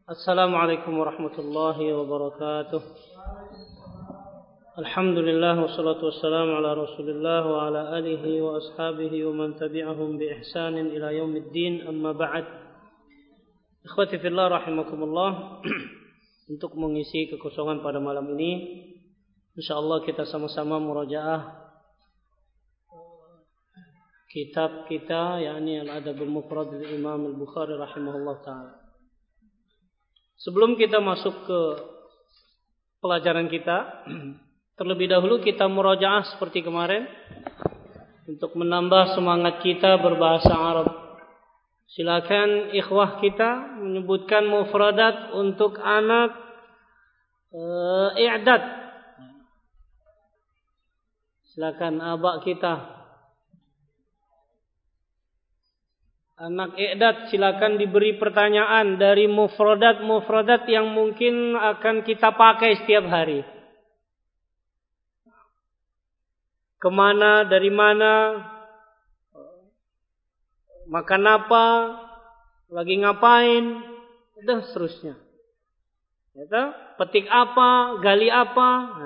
Assalamualaikum warahmatullahi wabarakatuh. Alhamdulillah wassalatu wassalamu ala Rasulillah wa ala alihi wa ashabihi wa man tabi'ahum bi ihsanin ila yaumiddin, amma ba'd. Ikhwati fillah rahimakumullah. Untuk mengisi kekosongan pada malam ini, insyaallah kita sama-sama murajaah kitab kita, yakni Al-Adabul Mufrad dari Imam Al-Bukhari rahimahullah ta'ala. Sebelum kita masuk ke pelajaran kita, terlebih dahulu kita murajaah seperti kemarin untuk menambah semangat kita berbahasa Arab. Silakan ikhwah kita menyebutkan mufradat untuk anak i'dad. Silakan abak kita. Anak i'dad silakan diberi pertanyaan dari mufradat yang mungkin akan kita pakai setiap hari. Kemana, dari mana, makan apa, lagi ngapain, dan seterusnya. Petik apa, gali apa.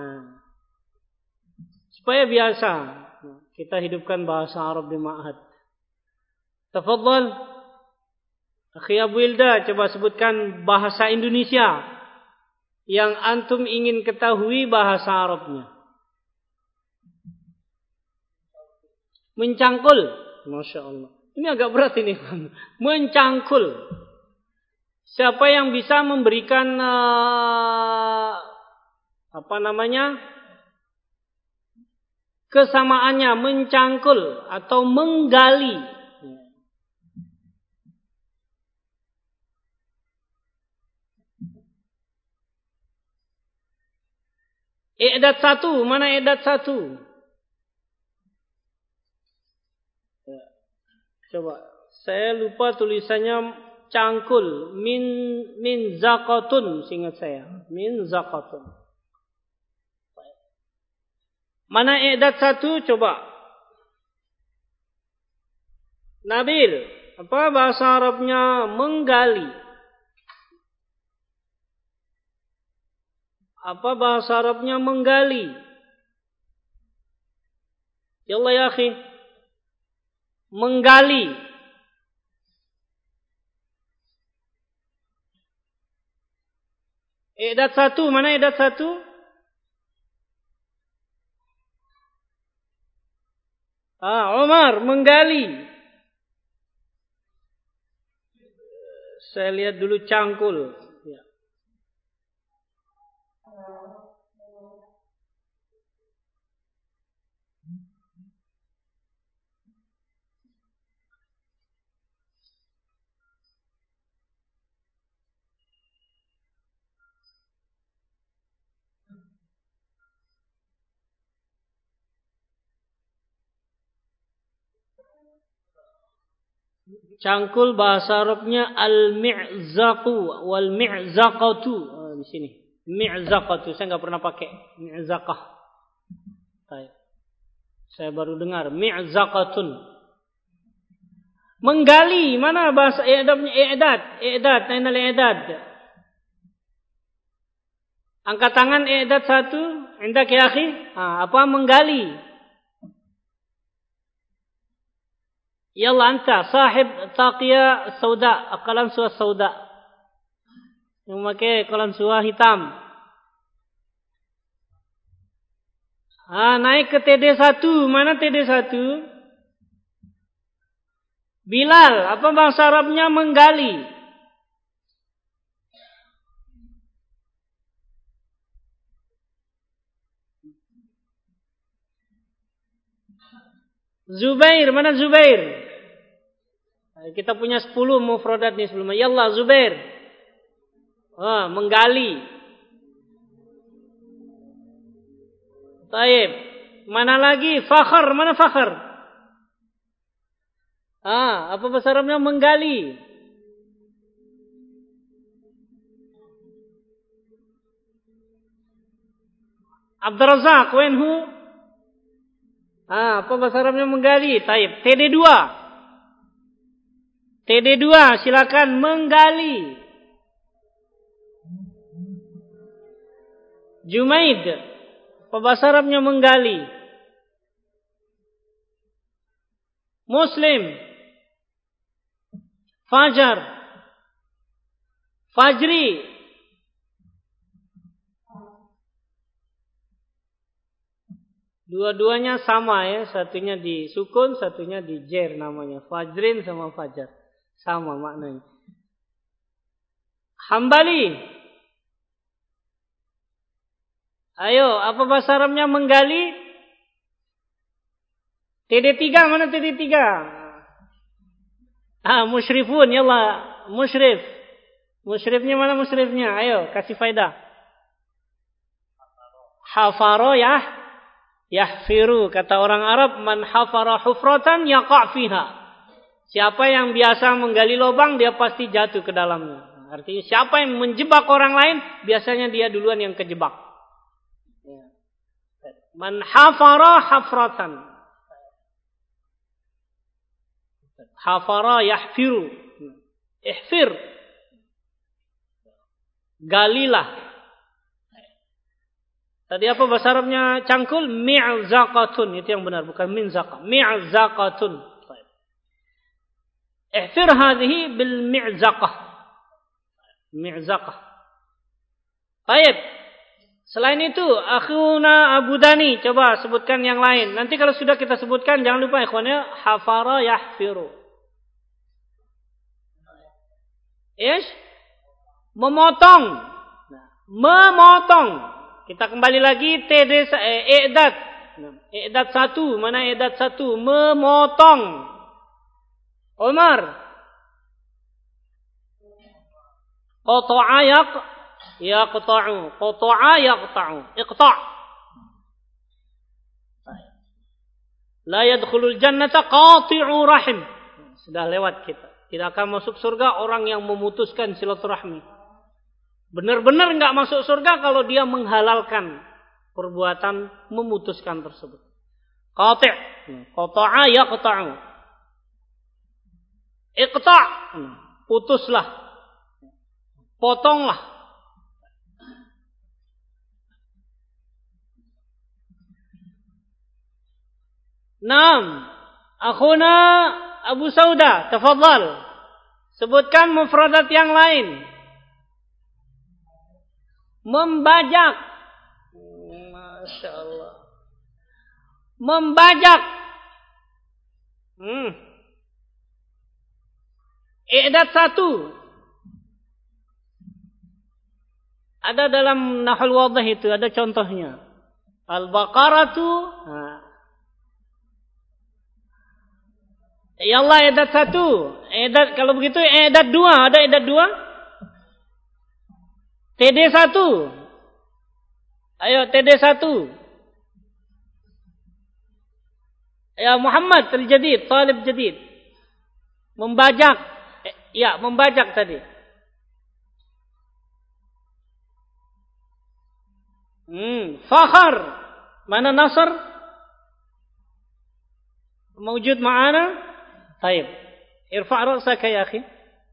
Supaya biasa kita hidupkan bahasa Arab di ma'had. Tafadhal, Akhi Abu Ilda, coba sebutkan bahasa Indonesia yang antum ingin ketahui bahasa Arabnya. Mencangkul, Masya Allah. Ini agak berat ini. Mencangkul. Siapa yang bisa memberikan kesamaannya, mencangkul atau menggali? I'dad 1, mana i'dad 1? Coba, saya lupa tulisannya cangkul, min zakatun, seingat saya, min zakatun. Mana i'dad 1? Coba. Nabil, apa bahasa Arabnya menggali? Apa bahasa Arabnya menggali? Yallah ya akhi. Menggali. I'dad 1, mana i'dad 1? Umar, menggali. Saya lihat dulu cangkul. Cangkul bahasa Arabnya al-mi'zaqu wal mi'zaqatu. Di sini. Mi'zaqatu, saya enggak pernah pakai mi'zaqah. Saya baru dengar mi'zaqatun. Menggali, mana bahasa i'dadnya? I'dad, ainal i'dad. Angkat tangan i'dad 1, indak ya akhi? Apa menggali? Yalla anta sahib taqiyah sauda, qalam suah sauda. Yang memakai qalam suah hitam. Naik ke TD1, mana TD1? Bilal, apa bahasa Arabnya menggali? Zubair, mana Zubair? Kita punya 10 mufradat nih sebelumnya. Yallah Zubair. Menggali. Taib. Mana lagi? Fakhr, mana Fakhr? Apa bahasa Arabnya menggali? Abdurrazzaq, wenhu? Apa bahasa Arabnya menggali? Taib. TD2. TD2, silakan menggali. Jumaid, apa bahasa Arabnya menggali? Muslim, Fajar, Fajri. Dua-duanya sama ya, satunya disukun, satunya dijer namanya. Fajrin sama Fajar. Sama maknanya. Hambali. Ayo, apa bahasa Arabnya menggali? TD3, mana TD3? Musyrifun, yallah. Musyrif. Musyrifnya mana musyrifnya? Ayo, kasih faedah. Hafaro yahfiru. Kata orang Arab, man hafara hufratan yaqa' fiha. Siapa yang biasa menggali lubang, dia pasti jatuh ke dalamnya. Artinya siapa yang menjebak orang lain, biasanya dia duluan yang kejebak. Man hafara hafratan. Hafara yahfiru. Ihfir. Galilah. Tadi apa bahasa Arabnya cangkul? Mi'zaqatun. Itu yang benar, bukan minzaqah. Mi'zaqatun. Ihfir hadhihi bil mi'zaqah. Mi'zaqah. Baik. Selain itu, akhuna Abu Dani, coba sebutkan yang lain. Nanti kalau sudah kita sebutkan, jangan lupa ikhwannya, hafara yahfiru. Ish? Memotong. Memotong. Kita kembali lagi i'dad. I'dad 1, mana i'dad 1? Memotong. Umar. Qata'a yaqta'u. Qata'a yaqta'u. Iqta'. La yadkhulul jannata qati'u rahim. Sudah lewat kita. Tidak akan masuk surga orang yang memutuskan silaturahmi. Benar-benar enggak masuk surga kalau dia menghalalkan perbuatan memutuskan tersebut. Qati'. Qata'a yaqta'u. Iqta'. Putuslah. Potonglah. Naam. Akhuna Abu Sauda, tafadhal. Sebutkan mufradat yang lain. Membajak. Masya Allah. Membajak. I'dad 1. Ada dalam Nahul Wadhih itu, ada contohnya. Al-Baqaratu. Ya Allah, i'dad 1. I'dad, kalau begitu i'dad 2. Ada i'dad 2? TD 1. Ayo TD 1. Ya Muhammad al-Jadid, talib jadid. Membajak. Ya, membajak tadi. Fakhar. Mana Nasr? Mawjud ma'ana? Taib. Irfa' ra'saka ya akhi.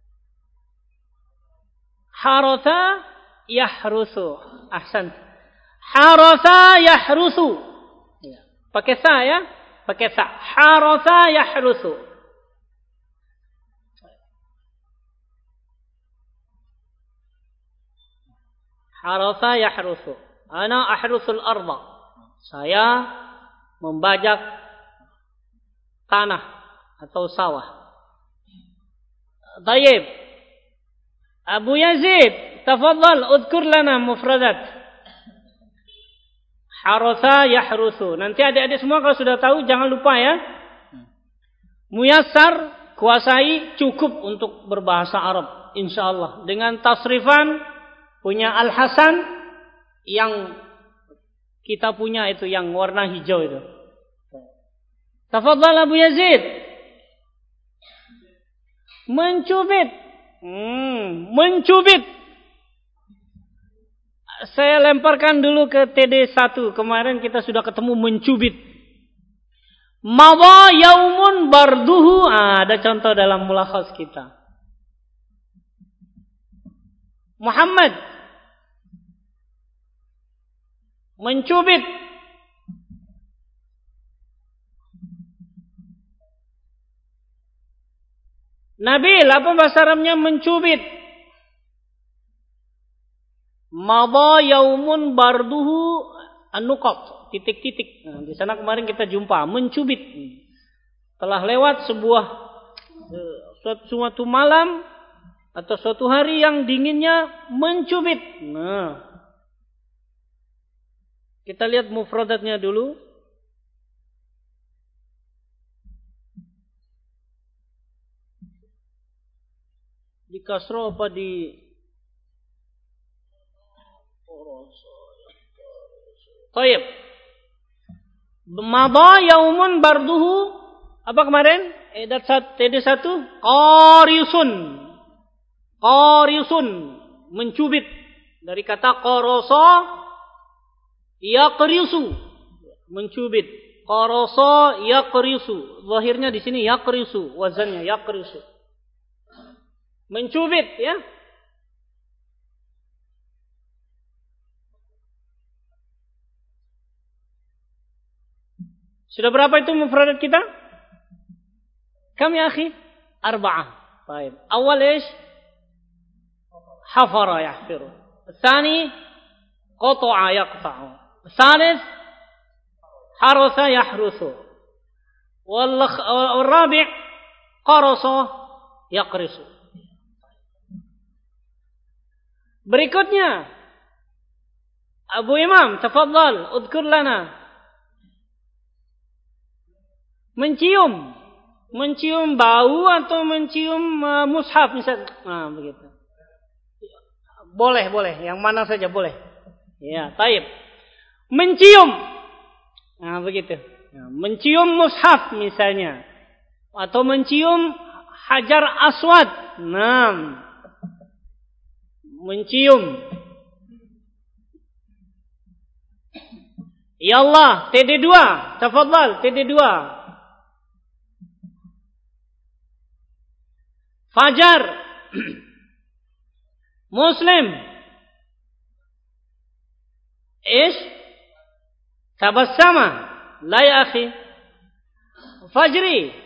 Haratha yahrusu. Ahsan. Haratha yahrusu. Pakai sa ya? Pakai sa. Haratha yahrusu. Haratha yahrusu. Ana ahrusul arda. Saya membajak tanah atau sawah. Tayyib. Abu Yazid, tafadhal udhkur lana mufradat. Haratha yahrusu. Nanti adik-adik semua kalau sudah tahu jangan lupa ya. Muyassar, kuasai, cukup untuk berbahasa Arab insyaallah. Dengan tasrifan punya Al-Hasan yang kita punya itu yang warna hijau itu. Tafadhal Abu Yazid. Mencubit. Mencubit. Saya lemparkan dulu ke TD 1. Kemarin kita sudah ketemu mencubit. Mawa yaumun barduhu. Ada contoh dalam mulakhas kita. Muhammad. mencubit. Nabil, apa bahasa Arabnya mencubit? Madha yaumun barduhu an-nuqat, titik-titik. Nah, di sana kemarin kita jumpa mencubit. Telah lewat suatu malam atau suatu hari yang dinginnya mencubit. Nah, kita lihat mufradatnya dulu. Di kasroh apa di Taib. Madha yaumun barduhu, apa kemarin? TD1 qarisun. Qarisun, mencubit. Dari kata qarasa yaqrisu, mencubit. Qarasa yaqrisu. Zahirnya di sini yaqrisu, wazannya yaqrisu. Mencubit, ya. Sudah berapa itu mufradat kita? Kam ya akhi? 4. Baik. Awal ايش؟ حفر يحفر. الثاني قطع يقطع. الثالث حرث يحرث. والرابع قرص يقرص. Berikutnya Abu Imam, tafadhal, udhkur lana. Mencium. Mencium bau atau mencium mushaf misalnya. Nah, begitu. Boleh. Yang mana saja boleh. Ya, taib. Mencium. Nah, begitu. Ya, mencium mushaf misalnya. Atau mencium hajar aswad. Nah. Mencium. Ya Allah, TD2. Tafadhal, TD2. Fajar. Muslim. Ish? Tabassama. La ya akhi. Fajri.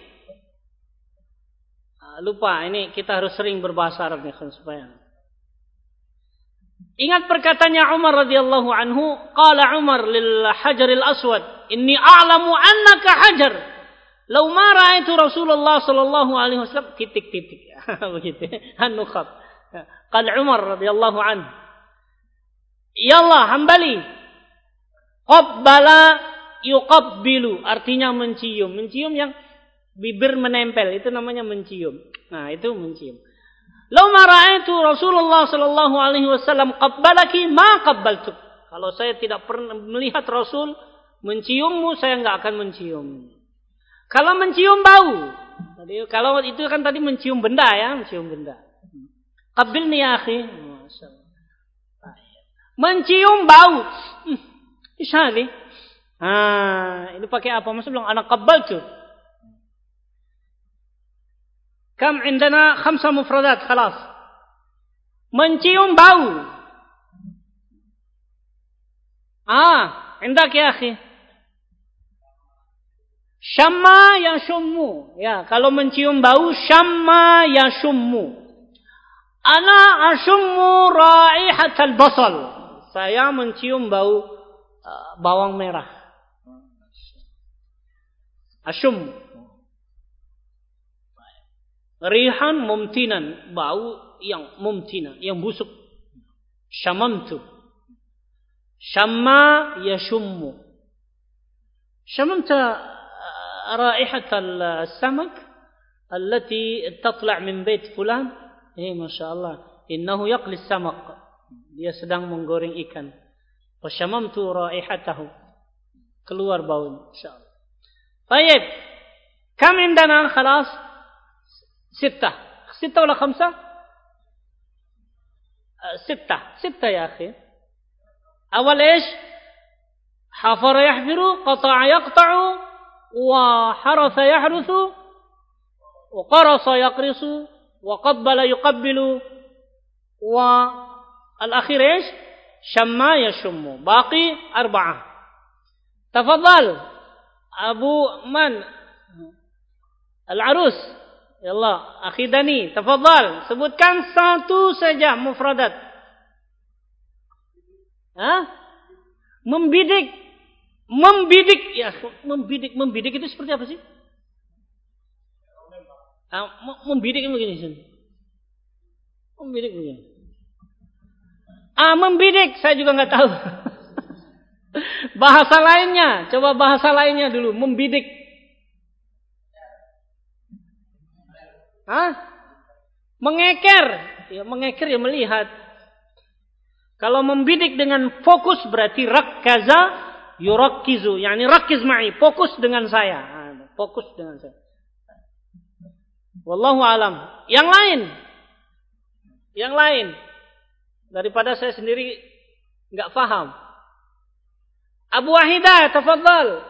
Lupa, ini kita harus sering berbahasa Arab nih supaya. Ingat perkataannya Umar radhiyallahu anhu, qala Umar lil hajaril aswad, inni a'lamu annaka hajar. Lau ma ra'aitu Rasulullah sallallahu alaihi wasallam titik-titik. Begitu. An-Nuqat. Qala Umar radhiyallahu anhu, ya Allah, hambali. Qabbala yuqabbilu, artinya mencium. Mencium yang bibir menempel, itu namanya mencium. Nah, itu mencium. Lau ma ra'aitu Rasulullah sallallahu alaihi wasallam qabbalaki ma qabbaltuk. Kalau saya tidak pernah melihat Rasul menciummu, saya enggak akan mencium. Kalau mencium bau, kalau itu kan tadi mencium benda ya, mencium benda. Qabbilni ya akhi. Mencium bau. Ishali. Ini pakai apa? Masa bilang anak qabbaltu. Kam indana 5 mufradat, khalas. Mencium bau. Indak ya akhi. Syamma yashummu. Ya, kalau mencium bau, syamma yashummu. Ana ashummu raihatal basal. Saya mencium bau bawang merah. Ashum. Rihan mumtinan, bau yang mumtinan, yang busuk. Syamamtu. Syamma yashummu. Syamamta رائحة السمك التي تطلع من بيت فلان. Masya Allah, innahu yaqli samak. Dia sedang menggoreng ikan. Fasyamamtu raihatahu. Keluar baunya, insyaallah. Baik. Kam indana khalas? 6 ولا 5؟ 6 يا أخي. أول إيش؟ حفر يحفر، قطع يقطع، وحرث يحرث، وقرص يقرص، وقبل يقبل، والأخير إيش؟ syamma yashummu. Baqi arba'ah. Tafadhal Abu Man Al-Arus. Ya Allah, Akhi Dani, tafadhal sebutkan satu saja mufradat. Membidik ya, membidik itu seperti apa sih? Membidik begini sih. Membidik begini. Membidik saya juga nggak tahu. Bahasa lainnya, coba bahasa lainnya dulu, membidik. Mengeker. Ya, mengeker ya melihat. Kalau membidik dengan fokus berarti rakkaza yurakkizu, yakni rakkiz ma'i, fokus dengan saya. Fokus dengan saya. Wallahu alam. Yang lain daripada saya sendiri enggak paham. Abu Wahidah, tafadhal.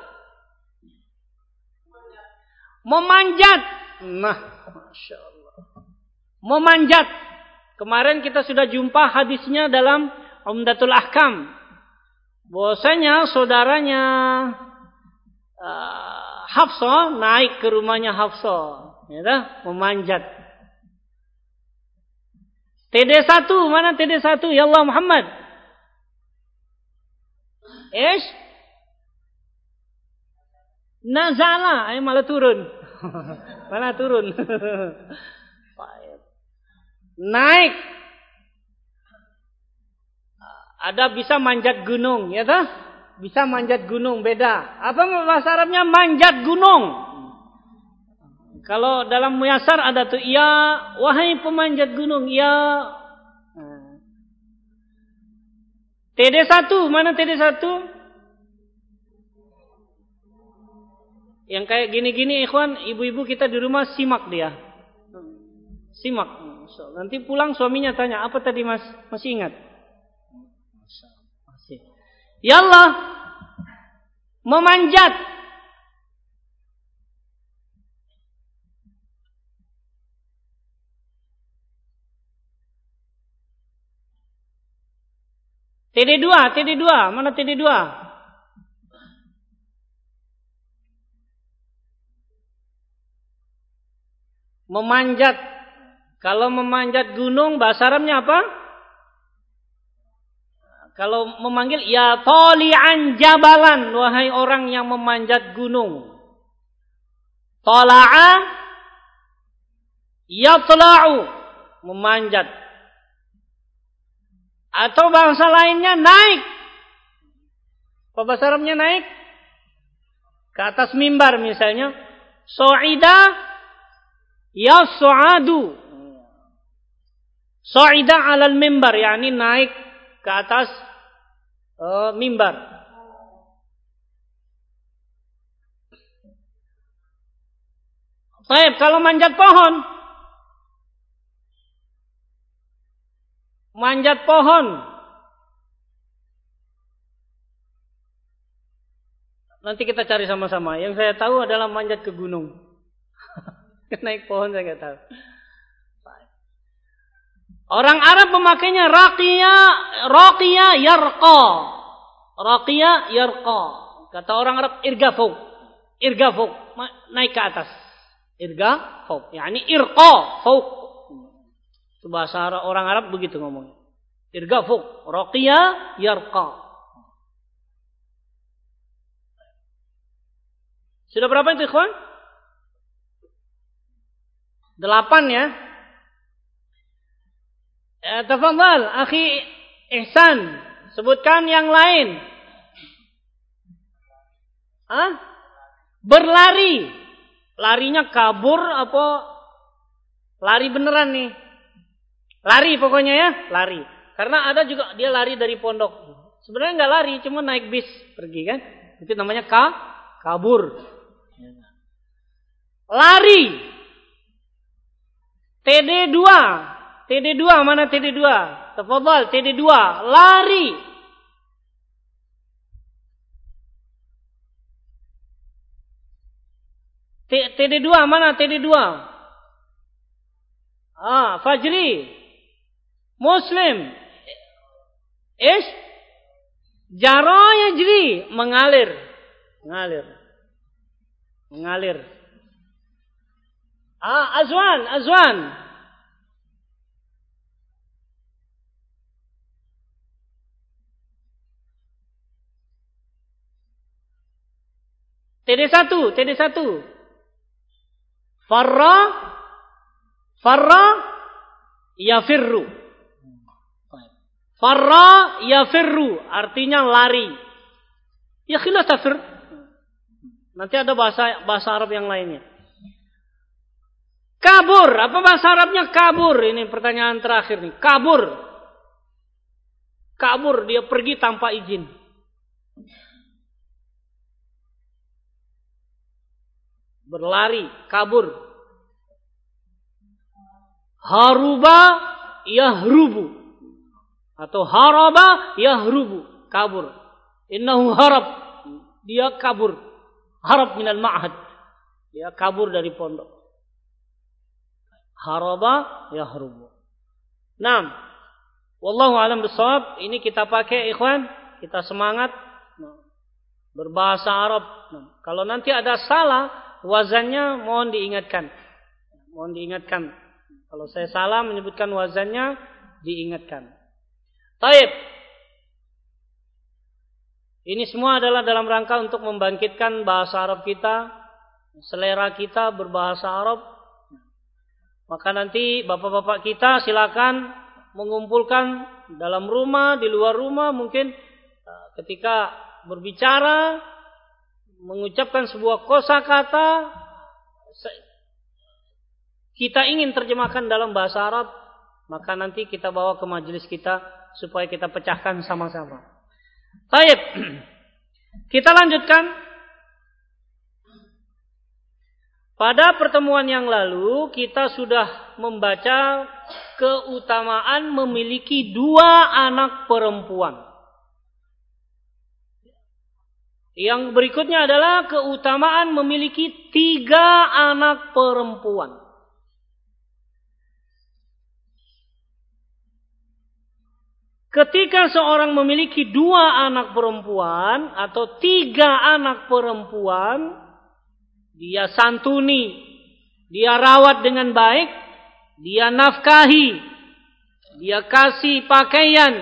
Memanjat. Nah, Masya Allah. Memanjat. Kemarin kita sudah jumpa hadisnya dalam Umdatul Ahkam. Bahwasanya saudaranya Hafsah naik ke rumahnya Hafsah. Ya, memanjat. TD1, mana TD1? Ya Allah Muhammad. Nazala, malah turun. Malah turun. Naik. Ada bisa manjat gunung, ya toh? Bisa manjat gunung, beda. Apa bahasa Arabnya manjat gunung? Kalau dalam Muyasar ada tuh, ya wahai pemanjat gunung, ya. TD1, mana TD1? Yang kayak gini-gini, ikhwan, ibu-ibu kita di rumah simak dia. Simak. Nanti pulang suaminya tanya, apa tadi mas? Masih ingat? Masih. Ya Allah, memanjat. TD2, mana TD2? Memanjat. Kalau memanjat gunung bahasa Arabnya apa? Kalau memanggil ya tali'an jabalan, wahai orang yang memanjat gunung. Tala'a yatla'u, memanjat. Atau bahasa lainnya naik. Apa bahasa Arabnya naik? Ke atas mimbar misalnya. So'ida yas'adu. So'ida alal mimbar, yakni naik ke atas mimbar. Baik, kalau manjat pohon. Manjat pohon. Nanti kita cari sama-sama. Yang saya tahu adalah manjat ke gunung. Naik pohon saya nggak tahu. Orang Arab memakainya raqiya yarqa. Raqiya yarqa. Kata orang Arab irgafuk. Irgafuk, naik ke atas. Irgafuk, yakni irqa, fauq. Itu bahasa orang Arab begitu ngomongnya. Irgafuk, raqiya yarqa. Sudah berapa itu, ikhwan? 8 ya. Tafadhal, akhi Ihsan, sebutkan yang lain. Berlari. Larinya kabur apa lari beneran nih? Lari pokoknya ya, lari. Karena ada juga dia lari dari pondok. Sebenarnya enggak lari, cuma naik bis pergi kan? Itu namanya kabur. Lari. TD2, mana TD2? Tafadhal, TD2, lari. TD2, mana TD2? Fajri. Muslim. Ish jara yajri, mengalir. Azwan. TD1. Farra yafirru. Farra yafirru artinya lari. Ya khila tafir. Nanti ada bahasa Arab yang lainnya. Kabur, apa bahasa Arabnya kabur? Ini pertanyaan terakhir nih. Kabur, dia pergi tanpa izin. Berlari, kabur. Haruba yahrubu. Atau haraba yahrubu, kabur. Innahu harab, dia kabur. Harab minal ma'had, dia kabur dari pondok. Haraba yahrubu. Naam. Wallahu a'lam bishawab. Ini kita pakai ikhwan, kita semangat berbahasa Arab. Kalau nanti ada salah wazannya mohon diingatkan. Kalau saya salah menyebutkan wazannya diingatkan. Taib. Ini semua adalah dalam rangka untuk membangkitkan bahasa Arab kita, selera kita berbahasa Arab. Maka nanti bapak-bapak kita silakan mengumpulkan dalam rumah, di luar rumah, mungkin ketika berbicara mengucapkan sebuah kosakata kita ingin terjemahkan dalam bahasa Arab, maka nanti kita bawa ke majelis kita supaya kita pecahkan sama-sama. Baik. Kita lanjutkan. Pada pertemuan yang lalu kita sudah membaca keutamaan memiliki 2 anak perempuan. Yang berikutnya adalah keutamaan memiliki 3 anak perempuan. Ketika seorang memiliki 2 anak perempuan atau 3 anak perempuan, dia santuni, dia rawat dengan baik, dia nafkahi, dia kasih pakaian,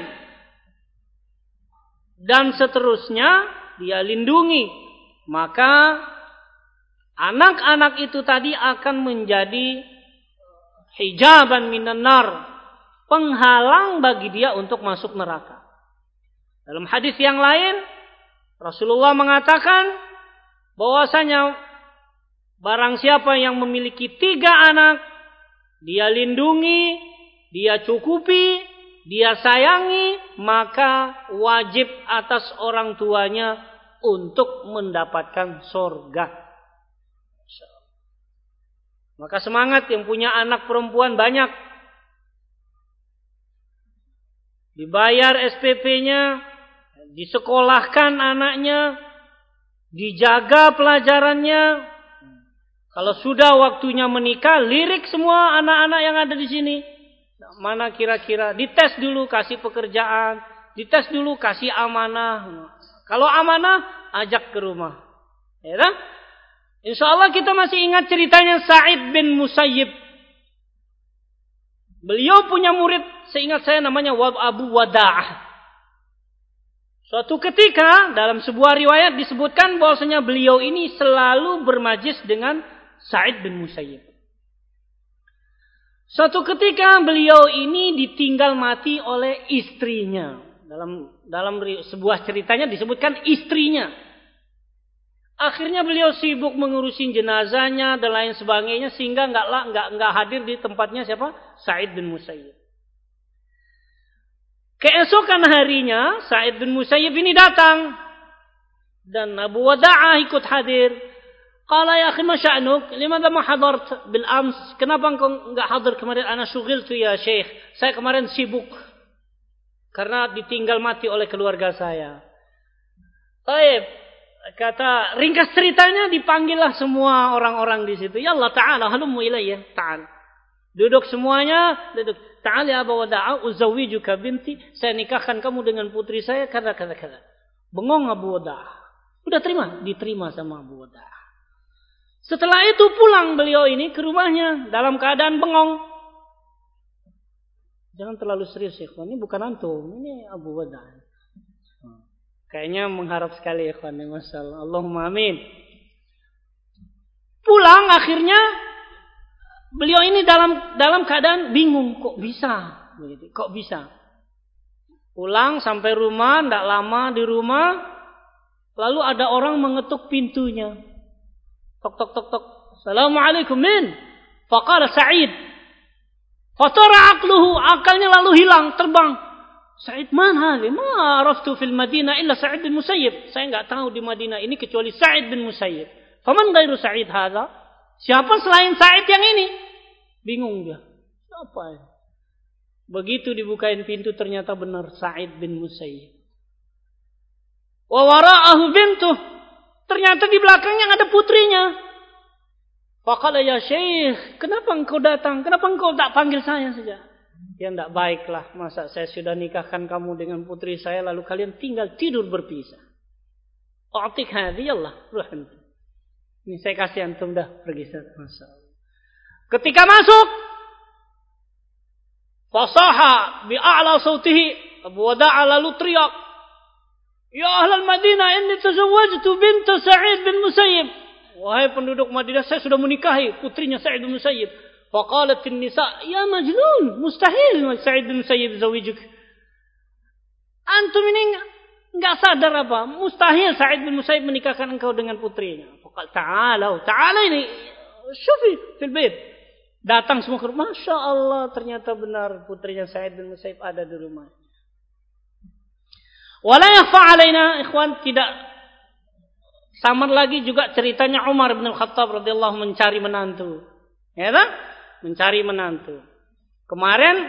dan seterusnya, dia lindungi. Maka anak-anak itu tadi akan menjadi hijaban minan nar, penghalang bagi dia untuk masuk neraka. Dalam hadis yang lain, Rasulullah mengatakan bahwasanya barang siapa yang memiliki 3 anak, dia lindungi, dia cukupi, dia sayangi, maka wajib atas orang tuanya untuk mendapatkan surga. Maka semangat yang punya anak perempuan banyak. Dibayar SPP-nya, disekolahkan anaknya, dijaga pelajarannya. Kalau sudah waktunya menikah, lirik semua anak-anak yang ada di sini. Mana kira-kira? Dites dulu kasih pekerjaan, dites dulu kasih amanah. Kalau amanah, ajak ke rumah. Ya kan? Insyaallah kita masih ingat ceritanya Sa'id bin Musayyib. Beliau punya murid, seingat saya namanya Abu Wada'ah. Suatu ketika dalam sebuah riwayat disebutkan bahwasanya beliau ini selalu bermajlis dengan Sa'id bin Musayyib. Suatu ketika beliau ini ditinggal mati oleh istrinya. Dalam sebuah ceritanya disebutkan istrinya. Akhirnya beliau sibuk mengurusin jenazahnya dan lain sebagainya sehingga enggak hadir di tempatnya siapa? Sa'id bin Musayyib. Keesokan harinya Sa'id bin Musayyib ini datang dan Abu Wada'ah ikut hadir. Qala ya akhi ma sya'nuk? Limadha ma hadart bil ams? Kenapa engkau enggak hadir kemarin? Ana syughiltu ya Syekh. Saya kemarin sibuk karena ditinggal mati oleh keluarga saya. Baik, kata ringkas ceritanya dipanggillah semua orang-orang di situ. Ya Allah Ta'ala halummu ilayya ta'al. Duduk semuanya, duduk. Ta'ala ya Aba Wada'a uzawwijuka binti, saya nikahkan kamu dengan putri saya karena. Bengong Abu Wada'a. Udah terima, diterima sama Abu Wada'a. Setelah itu pulang beliau ini ke rumahnya dalam keadaan bengong. Jangan terlalu serius ya, ini bukan antum, ini Abu Wada'a. Kayaknya mengharap sekali ya, masalah. Allahumma amin. Pulang akhirnya beliau ini dalam keadaan bingung, kok bisa begitu, kok bisa. Pulang sampai rumah, tidak lama di rumah, lalu ada orang mengetuk pintunya. Tok tok tok tok. Assalamualaikum min. Faqala Sa'id. Fatara aqluhu, akalnya lalu hilang, terbang. Sa'id man hadhi? Ma araftu fil Madinah illa Sa'id bin Musayyib. Saya enggak tahu di Madinah ini kecuali Sa'id bin Musayyib. Faman ghairu Sa'id hadha? Siapa selain Sa'id yang ini? Bingung dia. Siapa ya? Begitu dibukain pintu ternyata benar Sa'id bin Musayyib. Wa wara'ahu bintuh. Ternyata di belakangnya ada putrinya. Faqala ya Syekh, kenapa engkau datang? Kenapa engkau tak panggil saya saja? Ya tidak baiklah, masa saya sudah nikahkan kamu dengan putri saya lalu kalian tinggal tidur berpisah. A'tik hadiyallah ruhan. Ini saya kasih antum dah pergi masalah. Ketika masuk, fasaha bi'a'la sautihi, Abu Wada'a lalu teriak, ya ahlal Madinah, inni tazawwajtu bint Sa'id bin Musayyib. Wahai penduduk Madinah, saya sudah menikahi putrinya Sa'id bin Musayyib. Faqalat an-nisa, ya majnun, mustahil Sa'id bin Musayyib zawijuk. Antum ini enggak sadar apa? Mustahil Sa'id bin Musayyib menikahkan engkau dengan putrinya. Faqal ta'ala ini, syufi fil bait. Datang semua ke rumah, Masya Allah, ternyata benar putrinya Sa'id bin Musayyib ada di rumah. Wala yakhfa alaina, ikhwan, tidak samar lagi juga ceritanya Umar bin Khattab radhiyallahu mencari menantu. Ya kan? Mencari menantu. Kemarin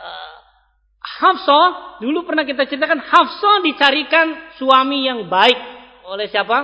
Hafsah, dulu pernah kita ceritakan Hafsah dicarikan suami yang baik oleh siapa?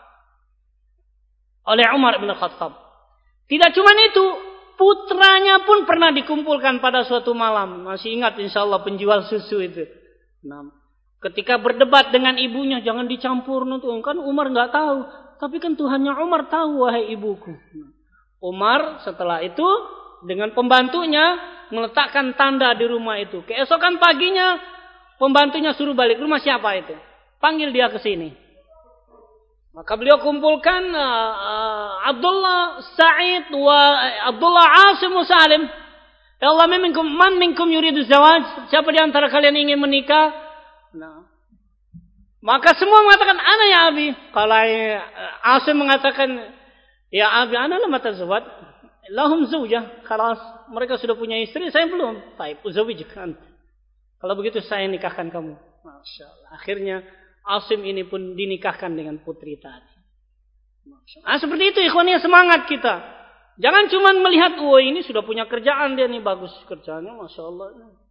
Oleh Umar bin Khattab. Tidak cuma itu, putranya pun pernah dikumpulkan pada suatu malam. Masih ingat insyaallah penjual susu itu. Nah, ketika berdebat dengan ibunya, jangan dicampur nanti. Kan Umar enggak tahu, tapi kan Tuhannya Umar tahu, wahai ibuku. Umar setelah itu dengan pembantunya meletakkan tanda di rumah itu. Keesokan paginya pembantunya suruh balik, rumah siapa itu? Panggil dia ke sini. Maka beliau kumpulkan Abdullah Sa'id wa Abdullah Asim wa Salim. Ya Allah, man minkum yuridu zawaj? Siapa di antara kalian ingin menikah? Nah, maka semua mengatakan ana ya Abi. Kalau Asim mengatakan ya Abi, ana lam atazawwaj. Lahum zawjah, khalas, mereka sudah punya istri, saya belum. Baik, uzawijukan. Kalau begitu saya nikahkan kamu. Masyaallah. Akhirnya Asim ini pun dinikahkan dengan putri tadi. Nah, seperti itu ikhwannya, semangat kita. Jangan cuma melihat, oh ini sudah punya kerjaan dia nih, bagus kerjaannya, Masya Allah.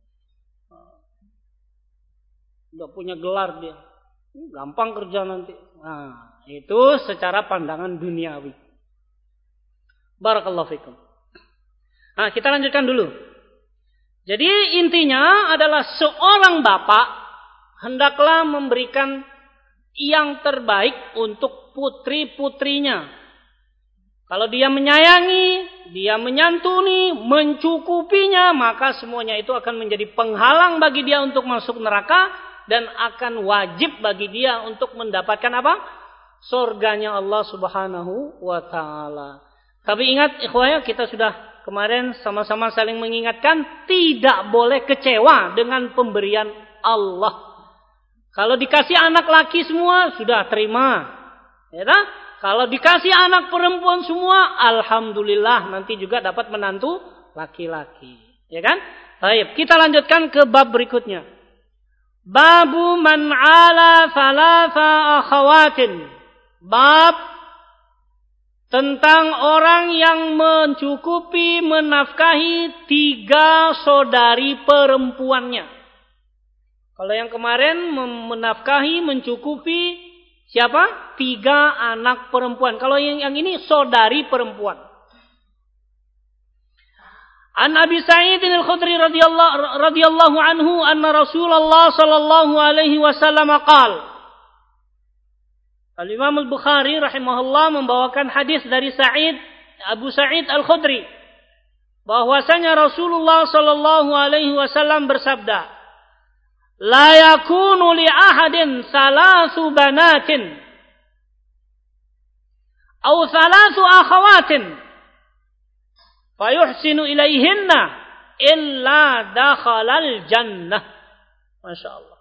Sudah punya gelar dia. Gampang kerja nanti. Nah, itu secara pandangan duniawi. Barakallahu fikum. Nah, kita lanjutkan dulu. Jadi intinya adalah seorang bapak hendaklah memberikan yang terbaik untuk putri-putrinya. Kalau dia menyayangi, dia menyantuni, mencukupinya, maka semuanya itu akan menjadi penghalang bagi dia untuk masuk neraka dan akan wajib bagi dia untuk mendapatkan apa? Surganya Allah Subhanahu wa taala. Tapi ingat ikhwaya, kita sudah kemarin sama-sama saling mengingatkan, tidak boleh kecewa dengan pemberian Allah. Kalau dikasih anak laki semua, sudah terima. Ya kan? Kalau dikasih anak perempuan semua, alhamdulillah nanti juga dapat menantu laki-laki. Ya kan? Baik, kita lanjutkan ke bab berikutnya. Babu man ala thalatha akhawatin. Bab tentang orang yang mencukupi, menafkahi 3 saudari perempuannya. Kalau yang kemarin menafkahi, mencukupi siapa? 3 anak perempuan. Kalau yang ini saudari perempuan. An Abi Sa'id al-Khudri radhiyallahu anhu anna Rasulullah sallallahu alaihi wasallam qala. Al-Imam Al-Bukhari rahimahullah membawakan hadis dari Abu Sa'id al-Khudri bahwasanya Rasulullah sallallahu alaihi wasallam bersabda, "La yakunu li ahadin salasu banatin aw salasu akhawatin fayuhsinu ilaihinna illa dakhalal jannah." Masya Allah.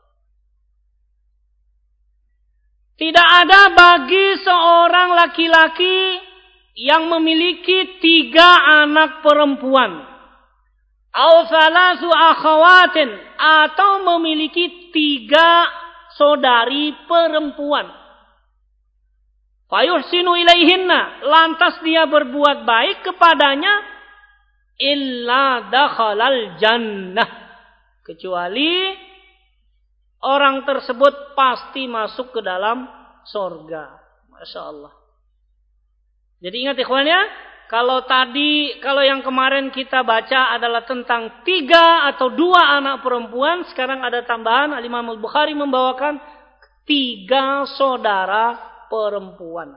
Tidak ada bagi seorang laki-laki yang memiliki 3 anak perempuan, aw salasu akhawatin, atau memiliki 3 saudari perempuan. Fayuhsinu ilaihinna, lantas dia berbuat baik kepadanya, illa dakhalal jannah, kecuali orang tersebut pasti masuk ke dalam surga. Masya Allah. Jadi ingat ikhwannya, kalau yang kemarin kita baca adalah tentang 3 atau 2 anak perempuan, sekarang ada tambahan, Al-Imam Al-Bukhari membawakan 3 saudara perempuan.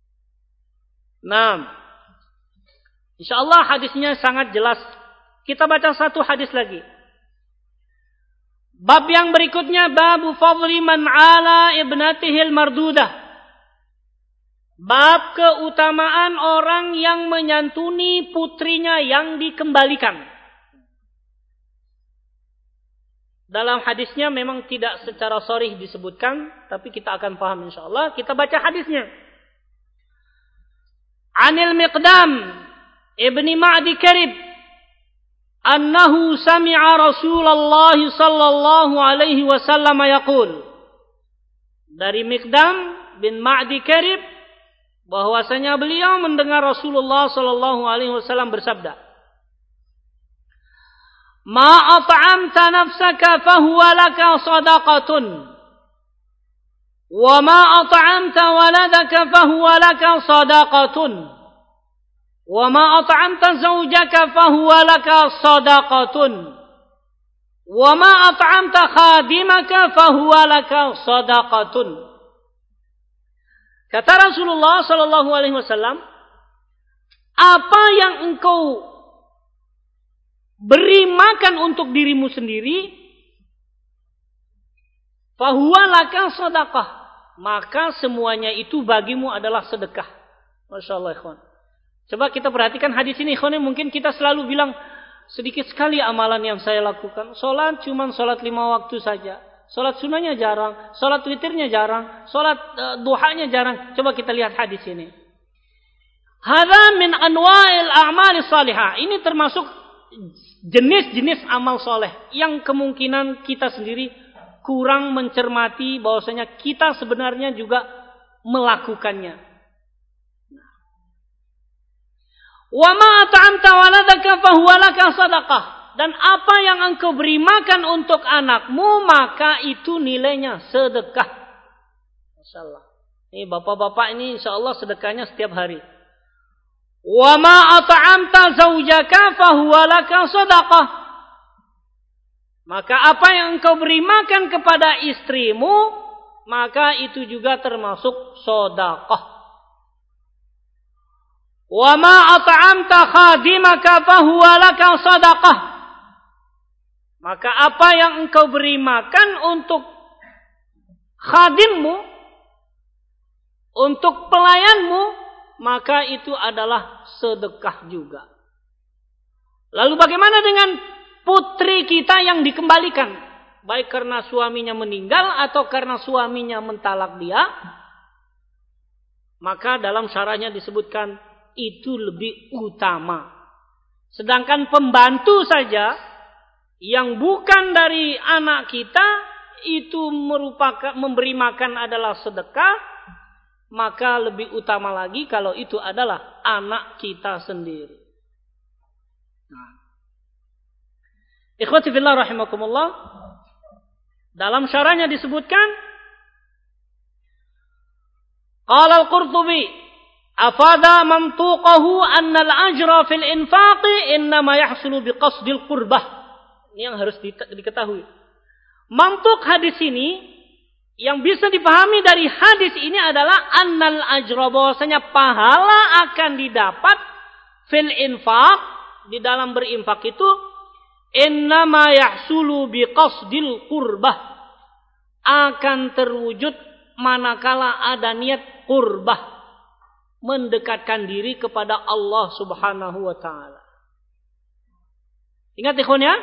Nah, insyaallah hadisnya sangat jelas. Kita baca satu hadis lagi. Bab yang berikutnya, babu fadli man ala ibnatihil mardudah. Bab keutamaan orang yang menyantuni putrinya yang dikembalikan. Dalam hadisnya memang tidak secara sharih disebutkan, tapi kita akan paham insyaallah. Kita baca hadisnya. Anil Miqdam ibni Ma'di Karib annahu sami'a Rasulullah sallallahu alaihi wasallam yaqul. Dari Miqdam bin Ma'di Karib bahwasanya beliau mendengar Rasulullah sallallahu alaihi wasallam bersabda, "Ma at'amta nafsaka fahuwa laka shadaqatun, wa ma at'amta waladaka fahuwa laka shadaqatun, wa ma at'amta zawjaka fahuwa laka shadaqatun, wa ma at'amta khadimaka fahuwa laka shadaqatun." Kata Rasulullah sallallahu alaihi wasallam, apa yang engkau beri makan untuk dirimu sendiri, fahuwa laka shadaqah, maka semuanya itu bagimu adalah sedekah. Masya Allah ikhwan. Coba kita perhatikan hadis ini ikhwan, mungkin kita selalu bilang, sedikit sekali amalan yang saya lakukan. Salat cuma salat 5 waktu saja. Salat sunnahnya jarang, salat witirnya jarang, salat duhanya jarang. Coba kita lihat hadis ini. Hadza min anwa'il a'malis salihah. Ini termasuk jenis-jenis amal soleh yang kemungkinan kita sendiri kurang mencermati bahwasanya kita sebenarnya juga melakukannya. Wa ma at'amta waladaka fahuwa laka shadaqah. Dan apa yang engkau beri makan untuk anakmu, maka itu nilainya sedekah. Masyaallah. Ini bapak-bapak ini insyaallah sedekahnya setiap hari. Wa ma at'amta zaujaka fahuwa laka shadaqah. Maka apa yang engkau beri makan kepada istrimu, maka itu juga termasuk sedekah. Wa ma at'amta khadimaka fahuwa laka shadaqah. Maka apa yang engkau beri makan untuk khadimmu, untuk pelayanmu, maka itu adalah sedekah juga. Lalu bagaimana dengan putri kita yang dikembalikan? Baik karena suaminya meninggal atau karena suaminya mentalak dia. Maka dalam syarahnya disebutkan itu lebih utama. Sedangkan pembantu saja yang bukan dari anak kita itu merupakan memberi makan adalah sedekah, maka lebih utama lagi kalau itu adalah anak kita sendiri. Nah. Ikhwati fillah rahimakumullah, dalam syarahnya disebutkan, qala al-Qurtubi, afada mantuqahu anna al-ajra fil infaqi innama yahsulu biqasdil qurbah. Ini yang harus diketahui. Mantuk hadis ini yang bisa dipahami dari hadis ini adalah annal ajra, bahwasanya pahala akan didapat fil infaq, di dalam berinfak itu innama yahsulu biqasdil qurbah, akan terwujud manakala ada niat qurbah, mendekatkan diri kepada Allah Subhanahu wa taala. Ingat ikhwan ya?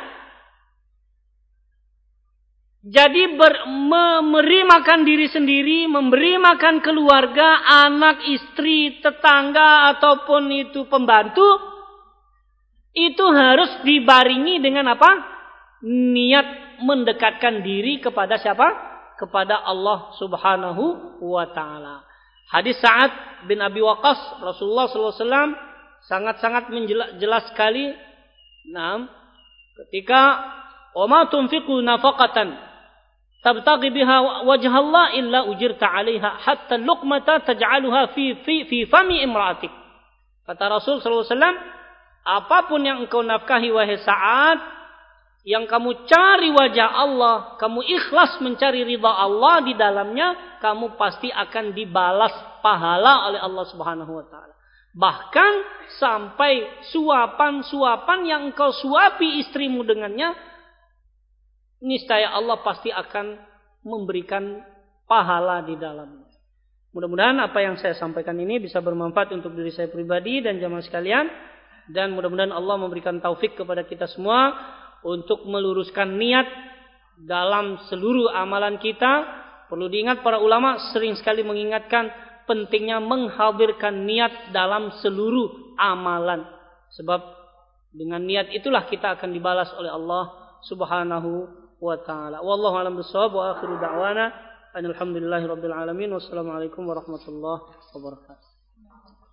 Jadi memberi makan diri sendiri, memberi makan keluarga, anak, istri, tetangga ataupun itu pembantu, itu harus dibaringi dengan apa? Niat mendekatkan diri kepada siapa? Kepada Allah Subhanahu wa taala. Hadis Sa'ad bin Abi Waqqas, Rasulullah SAW sangat-sangat jelas sekali. Nah, ketika wa ma tunfiqu nafaqatan tabtaghi biha wajha Allah illa ujirta 'alaiha hatta luqmata taj'aluha fi fami imra'atik. Kata Rasul SAW, apapun yang engkau nafkahi wahai Sa'ad, yang kamu cari wajah Allah, kamu ikhlas mencari ridha Allah di dalamnya, kamu pasti akan dibalas pahala oleh Allah Subhanahu wa taala. Bahkan sampai suapan-suapan yang engkau suapi istrimu dengannya, niscaya Allah pasti akan memberikan pahala di dalamnya. Mudah-mudahan apa yang saya sampaikan ini bisa bermanfaat untuk diri saya pribadi dan jamaah sekalian, dan mudah-mudahan Allah memberikan taufik kepada kita semua untuk meluruskan niat dalam seluruh amalan kita. Perlu diingat, para ulama sering sekali mengingatkan pentingnya menghadirkan niat dalam seluruh amalan. Sebab dengan niat itulah kita akan dibalas oleh Allah Subhanahu wa ta'ala. Wallahu a'lam bishawab, wa akhiru da'wana alhamdulillahirabbil alamin. Wassalamualaikum warahmatullahi wabarakatuh.